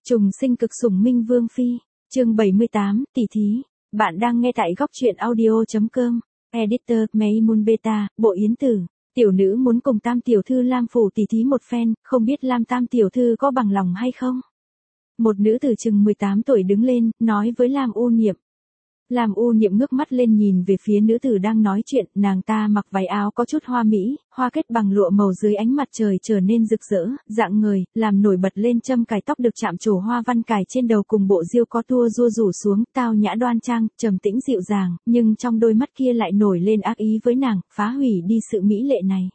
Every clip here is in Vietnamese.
Trùng sinh cực sủng minh vương phi, chương 78, tỷ thí. Bạn đang nghe tại góc truyện audio.com. Editor, Maymun Beta, Bộ Yến Tử. Tiểu nữ muốn cùng Tam tiểu thư Lam phủ tỷ thí một phen, không biết Lam Tam tiểu thư có bằng lòng hay không? Một nữ tử chừng 18 tuổi đứng lên, nói với Lam U Niệm. Lam U Niệm ngước mắt lên nhìn về phía nữ tử đang nói chuyện, nàng ta mặc váy áo có chút hoa mỹ, hoa kết bằng lụa màu dưới ánh mặt trời trở nên rực rỡ, dạng người, làm nổi bật lên châm cài tóc được chạm trổ hoa văn cài trên đầu cùng bộ diêu có tua rua rủ xuống, tao nhã đoan trang, trầm tĩnh dịu dàng, nhưng trong đôi mắt kia lại nổi lên ác ý với nàng, phá hủy đi sự mỹ lệ này.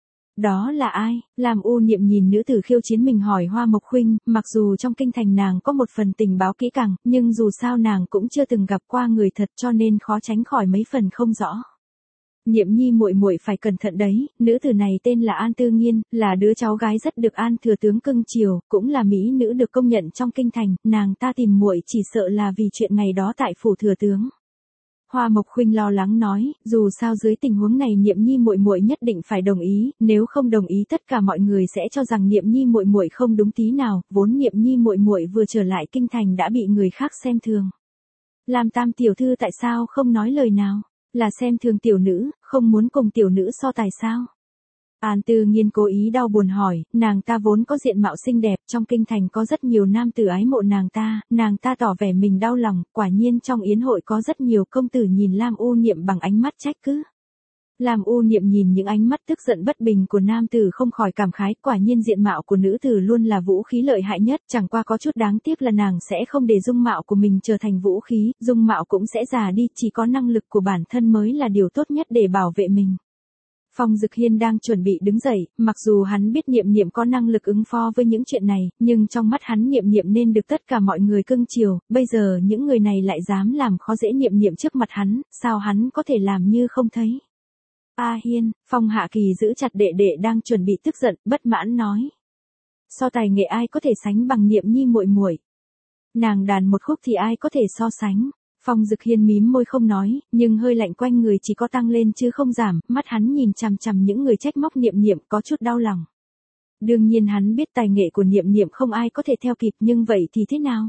Đó là ai? Lam U Niệm nhìn nữ tử khiêu chiến mình hỏi Hoa Mộc Khuynh, mặc dù trong kinh thành nàng có một phần tình báo kỹ càng, nhưng dù sao nàng cũng chưa từng gặp qua người thật cho nên khó tránh khỏi mấy phần không rõ. Niệm nhi muội muội phải cẩn thận đấy, nữ tử này tên là An Tư Nghiên, là đứa cháu gái rất được An thừa tướng cưng chiều, cũng là mỹ nữ được công nhận trong kinh thành, nàng ta tìm muội chỉ sợ là vì chuyện ngày đó tại phủ thừa tướng. Hoa Mộc Khuynh lo lắng nói, dù sao dưới tình huống này Niệm nhi muội muội nhất định phải đồng ý, nếu không đồng ý tất cả mọi người sẽ cho rằng Niệm nhi muội muội không đúng tí nào, vốn Niệm nhi muội muội vừa trở lại kinh thành đã bị người khác xem thường. Lam Tam tiểu thư tại sao không nói lời nào, là xem thường tiểu nữ, không muốn cùng tiểu nữ so tài sao? An Tư Nghiên cố ý đau buồn hỏi, nàng ta vốn có diện mạo xinh đẹp, trong kinh thành có rất nhiều nam tử ái mộ nàng ta tỏ vẻ mình đau lòng, quả nhiên trong yến hội có rất nhiều công tử nhìn Lam U Niệm bằng ánh mắt trách cứ. Lam U Niệm nhìn những ánh mắt tức giận bất bình của nam tử không khỏi cảm khái, quả nhiên diện mạo của nữ tử luôn là vũ khí lợi hại nhất, chẳng qua có chút đáng tiếc là nàng sẽ không để dung mạo của mình trở thành vũ khí, dung mạo cũng sẽ già đi, chỉ có năng lực của bản thân mới là điều tốt nhất để bảo vệ mình. Phong Dực Hiên đang chuẩn bị đứng dậy, mặc dù hắn biết Niệm Niệm có năng lực ứng phó với những chuyện này, nhưng trong mắt hắn Niệm Niệm nên được tất cả mọi người cưng chiều, bây giờ những người này lại dám làm khó dễ Niệm Niệm trước mặt hắn, sao hắn có thể làm như không thấy. A Hiên, Phong Hạ Kỳ giữ chặt đệ đệ đang chuẩn bị tức giận, bất mãn nói. So tài nghệ ai có thể sánh bằng Niệm nhi muội muội? Nàng đàn một khúc thì ai có thể so sánh? Phong Dực Hiên mím môi không nói, nhưng hơi lạnh quanh người chỉ có tăng lên chứ không giảm, mắt hắn nhìn chằm chằm những người trách móc Niệm Niệm có chút đau lòng. Đương nhiên hắn biết tài nghệ của Niệm Niệm không ai có thể theo kịp, nhưng vậy thì thế nào?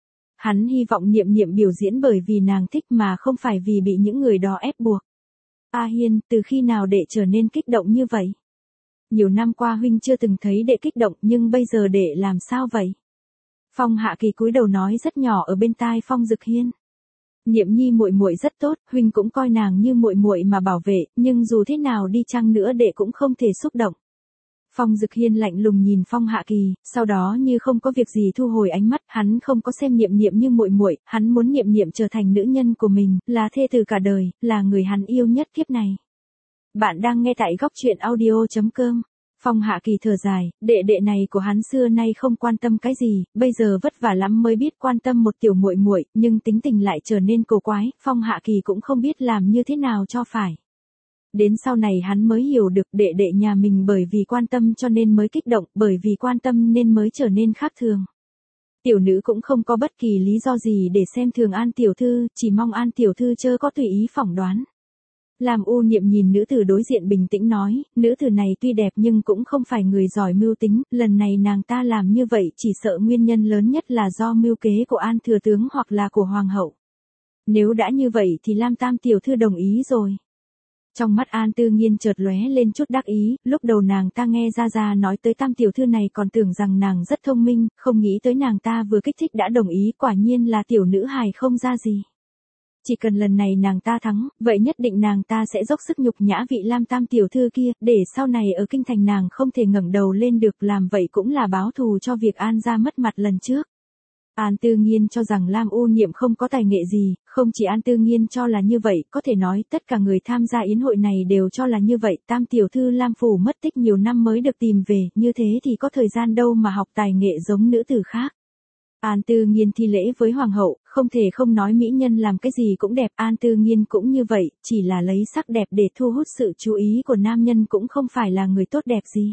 Hắn hy vọng Niệm Niệm biểu diễn bởi vì nàng thích mà không phải vì bị những người đó ép buộc. A Hiên, từ khi nào đệ trở nên kích động như vậy? Nhiều năm qua huynh chưa từng thấy đệ kích động, nhưng bây giờ đệ làm sao vậy? Phong Hạ Kỳ cúi đầu nói rất nhỏ ở bên tai Phong Dực Hiên. Niệm nhi muội muội rất tốt, huynh cũng coi nàng như muội muội mà bảo vệ, nhưng dù thế nào đi chăng nữa đệ cũng không thể xúc động. Phong Dực Hiên lạnh lùng nhìn Phong Hạ Kỳ, sau đó như không có việc gì thu hồi ánh mắt, hắn không có xem Niệm Niệm như muội muội, hắn muốn Niệm Niệm trở thành nữ nhân của mình, là thê tử cả đời, là người hắn yêu nhất kiếp này. Bạn đang nghe tại góc truyện audio.com. Phong Hạ Kỳ thở dài, đệ đệ này của hắn xưa nay không quan tâm cái gì, bây giờ vất vả lắm mới biết quan tâm một tiểu muội muội, nhưng tính tình lại trở nên cổ quái, Phong Hạ Kỳ cũng không biết làm như thế nào cho phải. Đến sau này hắn mới hiểu được đệ đệ nhà mình bởi vì quan tâm cho nên mới kích động, bởi vì quan tâm nên mới trở nên khác thường. Tiểu nữ cũng không có bất kỳ lý do gì để xem thường An tiểu thư, chỉ mong An tiểu thư chớ có tùy ý phỏng đoán. Lam U Niệm nhìn nữ tử đối diện bình tĩnh nói, nữ tử này tuy đẹp nhưng cũng không phải người giỏi mưu tính, lần này nàng ta làm như vậy chỉ sợ nguyên nhân lớn nhất là do mưu kế của An thừa tướng hoặc là của hoàng hậu. Nếu đã như vậy thì Lam Tam tiểu thư đồng ý rồi. Trong mắt An Tư Nghiên chợt lóe lên chút đắc ý, lúc đầu nàng ta nghe Gia nói tới Tam tiểu thư này còn tưởng rằng nàng rất thông minh, không nghĩ tới nàng ta vừa kích thích đã đồng ý, quả nhiên là tiểu nữ hài không ra gì. Chỉ cần lần này nàng ta thắng, vậy nhất định nàng ta sẽ dốc sức nhục nhã vị Lam Tam tiểu thư kia, để sau này ở kinh thành nàng không thể ngẩng đầu lên được, làm vậy cũng là báo thù cho việc An gia mất mặt lần trước. An Tư Nghiên cho rằng Lam U Niệm không có tài nghệ gì, không chỉ An Tư Nghiên cho là như vậy, có thể nói tất cả người tham gia yến hội này đều cho là như vậy, Tam tiểu thư Lam phủ mất tích nhiều năm mới được tìm về, như thế thì có thời gian đâu mà học tài nghệ giống nữ tử khác. An Tư Nghiên thi lễ với hoàng hậu, không thể không nói mỹ nhân làm cái gì cũng đẹp, An Tư Nghiên cũng như vậy, chỉ là lấy sắc đẹp để thu hút sự chú ý của nam nhân cũng không phải là người tốt đẹp gì.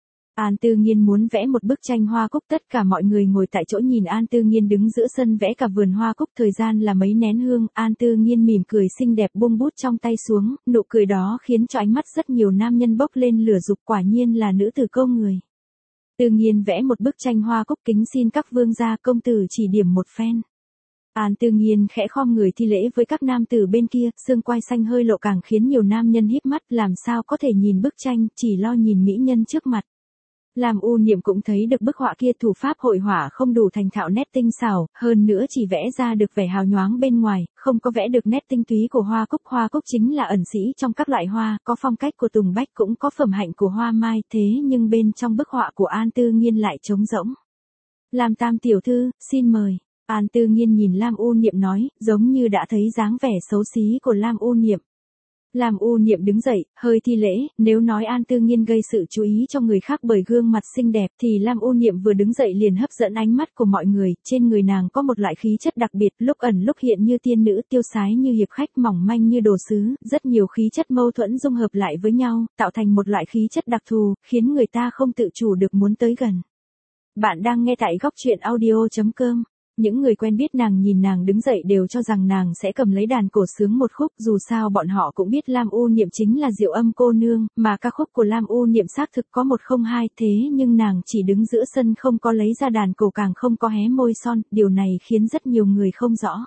An Tư Nghiên muốn vẽ một bức tranh hoa cúc, tất cả mọi người ngồi tại chỗ nhìn An Tư Nghiên đứng giữa sân vẽ cả vườn hoa cúc, thời gian là mấy nén hương, An Tư Nghiên mỉm cười xinh đẹp buông bút trong tay xuống, nụ cười đó khiến cho ánh mắt rất nhiều nam nhân bốc lên lửa dục, quả nhiên là nữ tử câu người. Tư Nghiên vẽ một bức tranh hoa cúc kính xin các vương gia công tử chỉ điểm một phen. An Tư Nghiên khẽ khom người thi lễ với các nam tử bên kia, xương quai xanh hơi lộ càng khiến nhiều nam nhân híp mắt, làm sao có thể nhìn bức tranh, chỉ lo nhìn mỹ nhân trước mặt. Lam U Niệm cũng thấy được bức họa kia, thủ pháp hội họa không đủ thành thạo nét tinh xảo, hơn nữa chỉ vẽ ra được vẻ hào nhoáng bên ngoài, không có vẽ được nét tinh túy của hoa cúc. Hoa cúc chính là ẩn sĩ trong các loại hoa, có phong cách của tùng bách cũng có phẩm hạnh của hoa mai, thế nhưng bên trong bức họa của An Tư Nghiên lại trống rỗng. Lam Tam tiểu thư, xin mời. An Tư Nghiên nhìn Lam U Niệm nói, giống như đã thấy dáng vẻ xấu xí của Lam U Niệm. Lam U Niệm đứng dậy, hơi thi lễ, nếu nói An Tư Nghiên gây sự chú ý cho người khác bởi gương mặt xinh đẹp thì Lam U Niệm vừa đứng dậy liền hấp dẫn ánh mắt của mọi người, trên người nàng có một loại khí chất đặc biệt, lúc ẩn lúc hiện như tiên nữ, tiêu sái như hiệp khách, mỏng manh như đồ sứ, rất nhiều khí chất mâu thuẫn dung hợp lại với nhau, tạo thành một loại khí chất đặc thù, khiến người ta không tự chủ được muốn tới gần. Bạn đang nghe tại góc truyện audio.com. Những người quen biết nàng nhìn nàng đứng dậy đều cho rằng nàng sẽ cầm lấy đàn cổ sướng một khúc, dù sao bọn họ cũng biết Lam U Niệm chính là Diệu Âm cô nương, mà ca khúc của Lam U Niệm xác thực có 102, thế nhưng nàng chỉ đứng giữa sân không có lấy ra đàn cổ, càng không có hé môi son, điều này khiến rất nhiều người không rõ.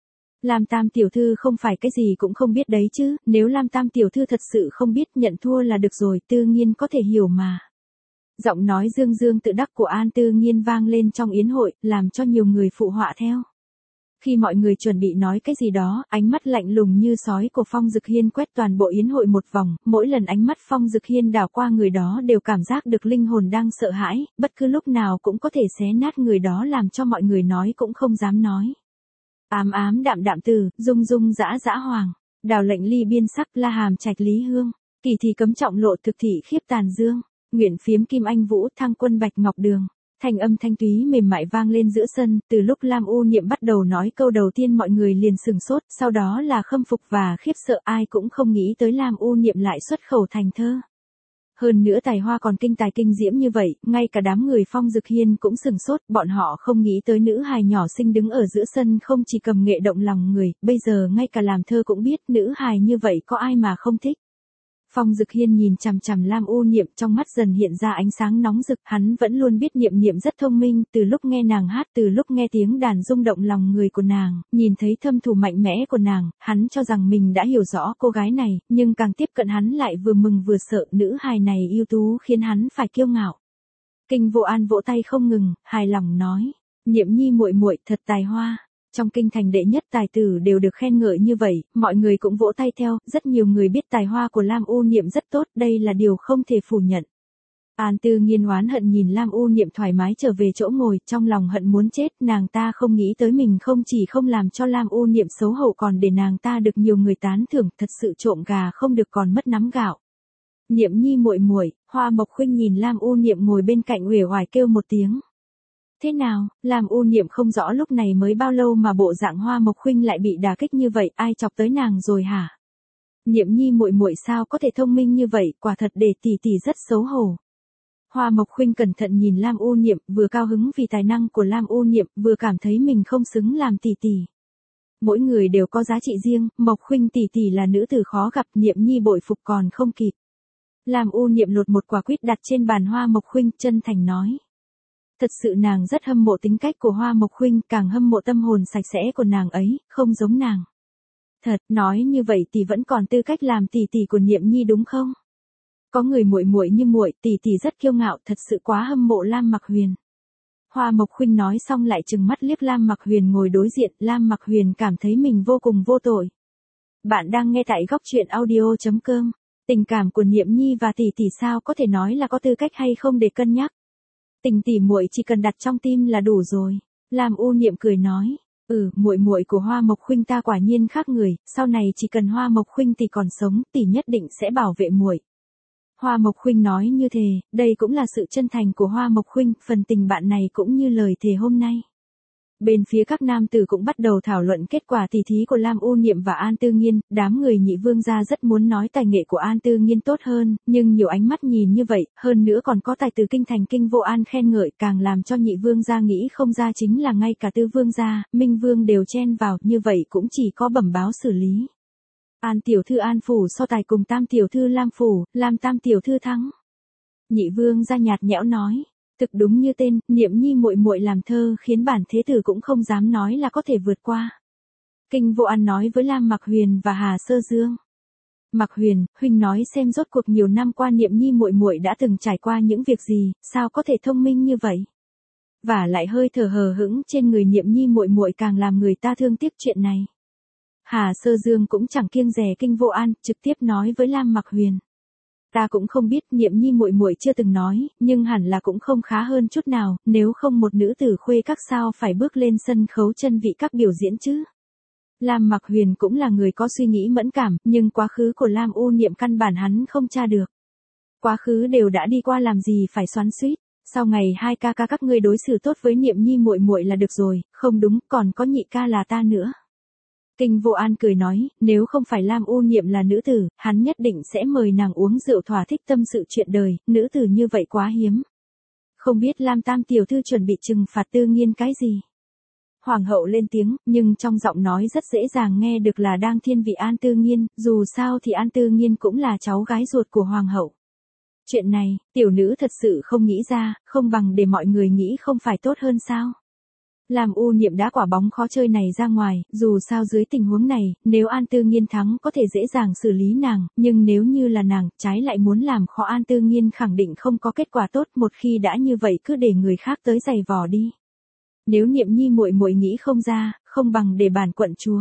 Lam Tam tiểu thư không phải cái gì cũng không biết đấy chứ, nếu Lam Tam tiểu thư thật sự không biết, nhận thua là được rồi, Tư Nghiên có thể hiểu mà. Giọng nói dương dương tự đắc của An Tư Nghiên vang lên trong yến hội, làm cho nhiều người phụ họa theo. Khi mọi người chuẩn bị nói cái gì đó, ánh mắt lạnh lùng như sói của Phong Dực Hiên quét toàn bộ yến hội một vòng, mỗi lần ánh mắt Phong Dực Hiên đảo qua người đó đều cảm giác được linh hồn đang sợ hãi, bất cứ lúc nào cũng có thể xé nát người đó, làm cho mọi người nói cũng không dám nói. Ám ám đạm đạm từ, dung dung dã dã hoàng, đào lệnh ly biên sắc, la hàm trạch lý hương, kỳ thì cấm trọng lộ, thực thị khiếp tàn dương. Nguyện phiếm kim anh vũ, thang quân bạch ngọc đường. Thanh âm thanh túy mềm mại vang lên giữa sân, từ lúc Lam U Niệm bắt đầu nói câu đầu tiên mọi người liền sừng sốt, sau đó là khâm phục và khiếp sợ, ai cũng không nghĩ tới Lam U Niệm lại xuất khẩu thành thơ. Hơn nữa tài hoa còn kinh tài kinh diễm như vậy, ngay cả đám người Phong Dực Hiên cũng sừng sốt, bọn họ không nghĩ tới nữ hài nhỏ xinh đứng ở giữa sân không chỉ cầm nghệ động lòng người, bây giờ ngay cả làm thơ cũng biết, nữ hài như vậy có ai mà không thích. Phong Dực Hiên nhìn chằm chằm Lam U Niệm, trong mắt dần hiện ra ánh sáng nóng rực, hắn vẫn luôn biết Niệm Niệm rất thông minh, từ lúc nghe nàng hát, từ lúc nghe tiếng đàn rung động lòng người của nàng, nhìn thấy thâm thù mạnh mẽ của nàng, hắn cho rằng mình đã hiểu rõ cô gái này, nhưng càng tiếp cận hắn lại vừa mừng vừa sợ, nữ hài này ưu tú khiến hắn phải kiêu ngạo. Kinh Vô An vỗ tay không ngừng, hài lòng nói, Niệm Nhi muội muội thật tài hoa. Trong kinh thành đệ nhất tài tử đều được khen ngợi như vậy, mọi người cũng vỗ tay theo, rất nhiều người biết tài hoa của Lam U Niệm rất tốt, đây là điều không thể phủ nhận. An Tư Nghiên oán hận nhìn Lam U Niệm thoải mái trở về chỗ ngồi, trong lòng hận muốn chết, nàng ta không nghĩ tới mình không chỉ không làm cho Lam U Niệm xấu hổ còn để nàng ta được nhiều người tán thưởng, thật sự trộm gà không được còn mất nắm gạo. Niệm Nhi muội muội, Hoa Mộc Khuynh nhìn Lam U Niệm ngồi bên cạnh uể oải kêu một tiếng. Thế nào, Lam U Niệm không rõ lúc này mới bao lâu mà bộ dạng Hoa Mộc Khuynh lại bị đả kích như vậy, ai chọc tới nàng rồi hả? Niệm Nhi muội muội sao có thể thông minh như vậy, quả thật để tỷ tỷ rất xấu hổ. Hoa Mộc Khuynh cẩn thận nhìn Lam U Niệm, vừa cao hứng vì tài năng của Lam U Niệm, vừa cảm thấy mình không xứng làm tỷ tỷ. Mỗi người đều có giá trị riêng, Mộc Khuynh tỷ tỷ là nữ tử khó gặp, Niệm Nhi bội phục còn không kịp. Lam U Niệm lột một quả quýt đặt trên bàn Hoa Mộc Khuynh, chân thành nói. Thật sự nàng rất hâm mộ tính cách của Hoa Mộc Khuynh, càng hâm mộ tâm hồn sạch sẽ của nàng ấy, không giống nàng. Thật, nói như vậy tỷ vẫn còn tư cách làm tỷ tỷ của Niệm Nhi đúng không? Có người muội muội như muội, tỷ tỷ rất kiêu ngạo, thật sự quá hâm mộ Lam Mặc Huyền. Hoa Mộc Khuynh nói xong lại trừng mắt liếc Lam Mặc Huyền ngồi đối diện, Lam Mặc Huyền cảm thấy mình vô cùng vô tội. Bạn đang nghe tại góc truyện audio.com. Tình cảm của Niệm Nhi và tỷ tỷ sao có thể nói là có tư cách hay không để cân nhắc. Tình tỷ muội chỉ cần đặt trong tim là đủ rồi. Lam U Niệm cười nói, muội muội của Hoa Mộc Khuynh ta quả nhiên khác người, sau này chỉ cần Hoa Mộc Khuynh tỷ còn sống, tỷ nhất định sẽ bảo vệ muội. Hoa Mộc Khuynh nói như thế, đây cũng là sự chân thành của Hoa Mộc Khuynh, phần tình bạn này cũng như lời thề hôm nay. Bên phía các nam tử cũng bắt đầu thảo luận kết quả tỷ thí của Lam U Niệm và An Tư Nghiên, đám người nhị vương gia rất muốn nói tài nghệ của An Tư Nghiên tốt hơn, nhưng nhiều ánh mắt nhìn như vậy, hơn nữa còn có tài tử kinh thành Kinh Vô An khen ngợi, càng làm cho nhị vương gia nghĩ không ra chính là ngay cả Tư vương gia, Minh vương đều chen vào, như vậy cũng chỉ có bẩm báo xử lý. An tiểu thư An phủ so tài cùng Tam tiểu thư Lam phủ, Lam Tam tiểu thư thắng. Nhị vương gia nhạt nhẽo nói. Thực đúng như tên, Niệm Nhi muội muội làm thơ khiến bản thế tử cũng không dám nói là có thể vượt qua. Kinh Vô An nói với Lam Mặc Huyền và Hà Sơ Dương. Mặc Huyền, huynh nói xem rốt cuộc nhiều năm qua Niệm Nhi muội muội đã từng trải qua những việc gì, sao có thể thông minh như vậy? Và lại hơi thở hờ hững trên người Niệm Nhi muội muội càng làm người ta thương tiếc chuyện này. Hà Sơ Dương cũng chẳng kiêng dè Kinh Vô An, trực tiếp nói với Lam Mặc Huyền. Ta cũng không biết, Niệm Nhi muội muội chưa từng nói, nhưng hẳn là cũng không khá hơn chút nào, nếu không một nữ tử khuê các sao phải bước lên sân khấu chân vị các biểu diễn chứ. Lam Mặc Huyền cũng là người có suy nghĩ mẫn cảm, nhưng quá khứ của Lam U Niệm căn bản hắn không tra được. Quá khứ đều đã đi qua làm gì phải xoắn xuýt, sau ngày hai ca các ngươi đối xử tốt với Niệm Nhi muội muội là được rồi, không đúng, còn có nhị ca là ta nữa. Kinh Vô An cười nói, nếu không phải Lam U Niệm là nữ tử, hắn nhất định sẽ mời nàng uống rượu thỏa thích tâm sự chuyện đời, nữ tử như vậy quá hiếm. Không biết Lam Tam tiểu thư chuẩn bị trừng phạt Tư Nghiên cái gì? Hoàng hậu lên tiếng, nhưng trong giọng nói rất dễ dàng nghe được là đang thiên vị An Tư Nghiên, dù sao thì An Tư Nghiên cũng là cháu gái ruột của Hoàng hậu. Chuyện này, tiểu nữ thật sự không nghĩ ra, không bằng để mọi người nghĩ không phải tốt hơn sao? Lam U Niệm đã quả bóng khó chơi này ra ngoài, dù sao dưới tình huống này, nếu An Tư Nghiên thắng có thể dễ dàng xử lý nàng, nhưng nếu như là nàng, trái lại muốn làm khó An Tư Nghiên khẳng định không có kết quả tốt, một khi đã như vậy cứ để người khác tới giày vò đi. Nếu Niệm Nhi muội muội nghĩ không ra, không bằng để bản quận chúa.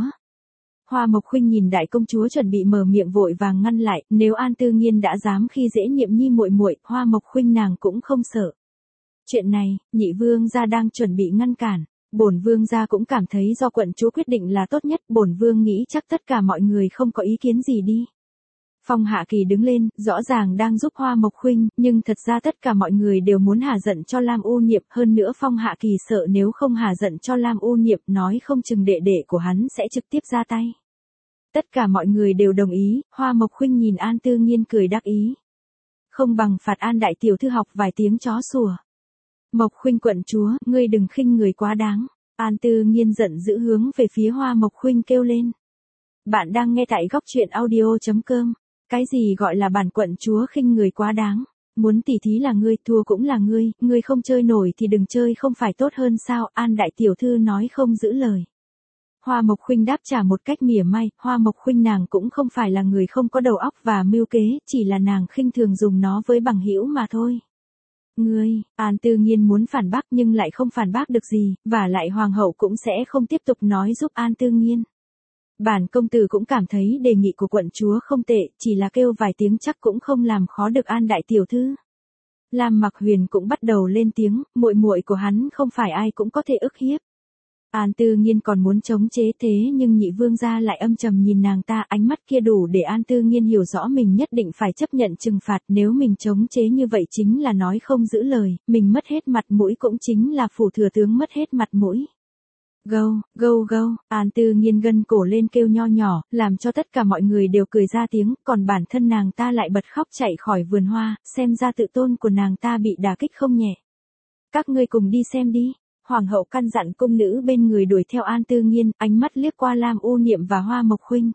Hoa Mộc Khuynh nhìn đại công chúa chuẩn bị mở miệng vội vàng ngăn lại, nếu An Tư Nghiên đã dám khi dễ Niệm Nhi muội muội, Hoa Mộc Khuynh nàng cũng không sợ. Chuyện này, nhị vương gia đang chuẩn bị ngăn cản. Bổn vương gia cũng cảm thấy do quận chúa quyết định là tốt nhất, bổn vương nghĩ chắc tất cả mọi người không có ý kiến gì đi. Phong Hạ Kỳ đứng lên, rõ ràng đang giúp Hoa Mộc Khuynh, nhưng thật ra tất cả mọi người đều muốn hả giận cho Lam U Niệm, hơn nữa Phong Hạ Kỳ sợ nếu không hả giận cho Lam U Niệm, nói không chừng đệ đệ của hắn sẽ trực tiếp ra tay. Tất cả mọi người đều đồng ý, Hoa Mộc Khuynh nhìn An Tư Nghiên cười đắc ý. Không bằng phạt An đại tiểu thư học vài tiếng chó sủa. Mộc Khuynh quận chúa, ngươi đừng khinh người quá đáng. An Tư Nghiên giận dữ hướng về phía Hoa Mộc Khuynh kêu lên. Bạn đang nghe tại góc truyện audio.com. Cái gì gọi là bản quận chúa khinh người quá đáng? Muốn tỉ thí là ngươi, thua cũng là ngươi không chơi nổi thì đừng chơi không phải tốt hơn sao? An đại tiểu thư nói không giữ lời. Hoa Mộc Khuynh đáp trả một cách mỉa mai, Hoa Mộc Khuynh nàng cũng không phải là người không có đầu óc và mưu kế, chỉ là nàng khinh thường dùng nó với bằng hữu mà thôi. Ngươi, An Tư Nghiên muốn phản bác nhưng lại không phản bác được gì, và lại Hoàng hậu cũng sẽ không tiếp tục nói giúp An Tư Nghiên. Bản công tử cũng cảm thấy đề nghị của quận chúa không tệ, chỉ là kêu vài tiếng chắc cũng không làm khó được An đại tiểu thư. Lam Mặc Huyền cũng bắt đầu lên tiếng, muội muội của hắn không phải ai cũng có thể ức hiếp. An Tư Nghiên còn muốn chống chế thế nhưng nhị vương gia lại âm trầm nhìn nàng ta, ánh mắt kia đủ để An Tư Nghiên hiểu rõ mình nhất định phải chấp nhận trừng phạt, nếu mình chống chế như vậy chính là nói không giữ lời, mình mất hết mặt mũi cũng chính là phủ thừa tướng mất hết mặt mũi. Gâu, gâu gâu, An Tư Nghiên gân cổ lên kêu nho nhỏ, làm cho tất cả mọi người đều cười ra tiếng, còn bản thân nàng ta lại bật khóc chạy khỏi vườn hoa, xem ra tự tôn của nàng ta bị đả kích không nhẹ. Các ngươi cùng đi xem đi. Hoàng hậu căn dặn cung nữ bên người đuổi theo An Tư Nghiên, ánh mắt liếc qua Lam U Niệm và Hoa Mộc Khuynh.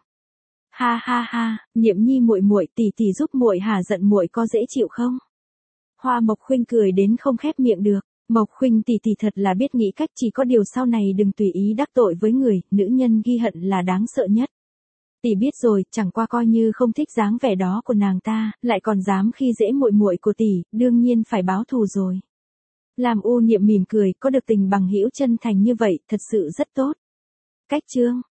Ha ha ha, Niệm Nhi muội muội, tỷ tỷ giúp muội hả giận muội có dễ chịu không? Hoa Mộc Khuynh cười đến không khép miệng được. Mộc Khuynh tỷ tỷ thật là biết nghĩ cách, chỉ có điều sau này đừng tùy ý đắc tội với người, nữ nhân ghi hận là đáng sợ nhất. Tỷ biết rồi, chẳng qua coi như không thích dáng vẻ đó của nàng ta, lại còn dám khi dễ muội muội của tỷ, đương nhiên phải báo thù rồi. Lam U Niệm mỉm cười, có được tình bằng hữu chân thành như vậy, thật sự rất tốt. Cách chương